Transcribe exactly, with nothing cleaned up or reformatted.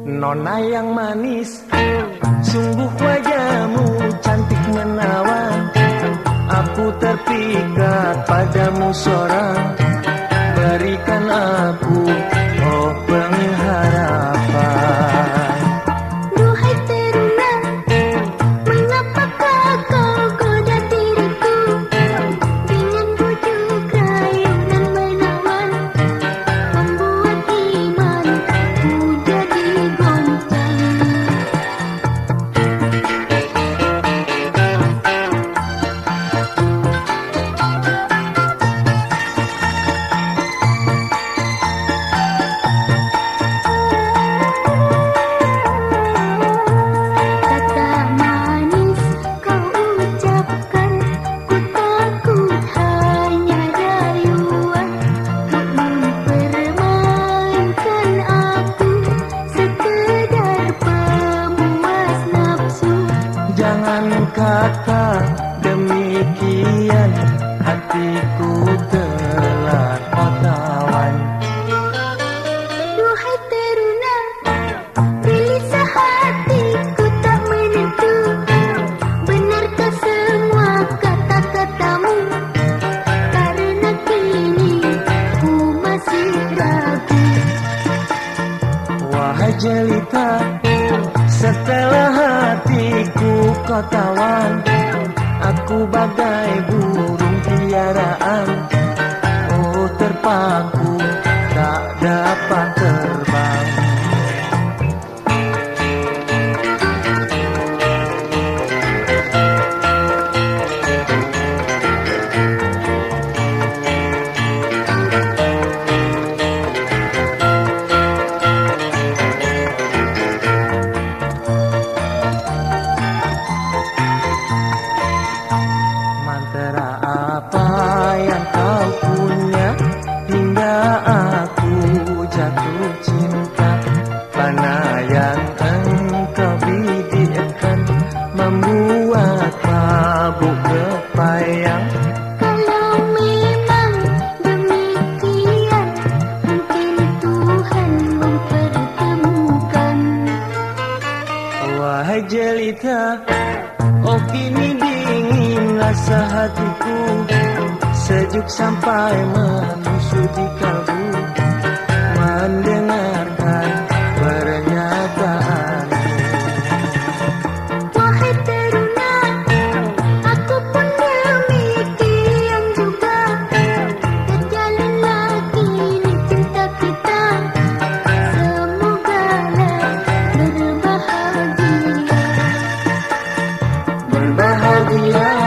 Nona yang manis, sungguh wajahmu cantik menawan. Aku terpikat padamu seorang, berikan aku oh pengharapan. Duhai teruna, mengapakah kau goda diriku dengan bujuk rayu dan menawan, membuat imanku jadi goncang. Jangan kata demikian, hatiku telah kau tawan. Duhai teruna, gelisah hatiku tak menentu. Benarkah semua kata-katamu? Karena kini ku masih ragu. Wahai jelita, setelah hatiku kau tawan, aku bagai burung piaraan. Oh terpaku, tak dapat terbang. Mantra apa yang kau punya hingga aku jatuh cinta? Mana yang engkau bidikkan membuat mabuk kepayang? Kalau memang demikian, mungkin Tuhan mempertemukan. Wahai jelita, oh kini dingin rasa hatiku, sejuk sampai menusuk di kalbu, mendengarkan pernyataan. Wahai teruna, aku pun demikian juga. Terjalinlah kini cinta kita, semogalah berbahagia. Berbahagia.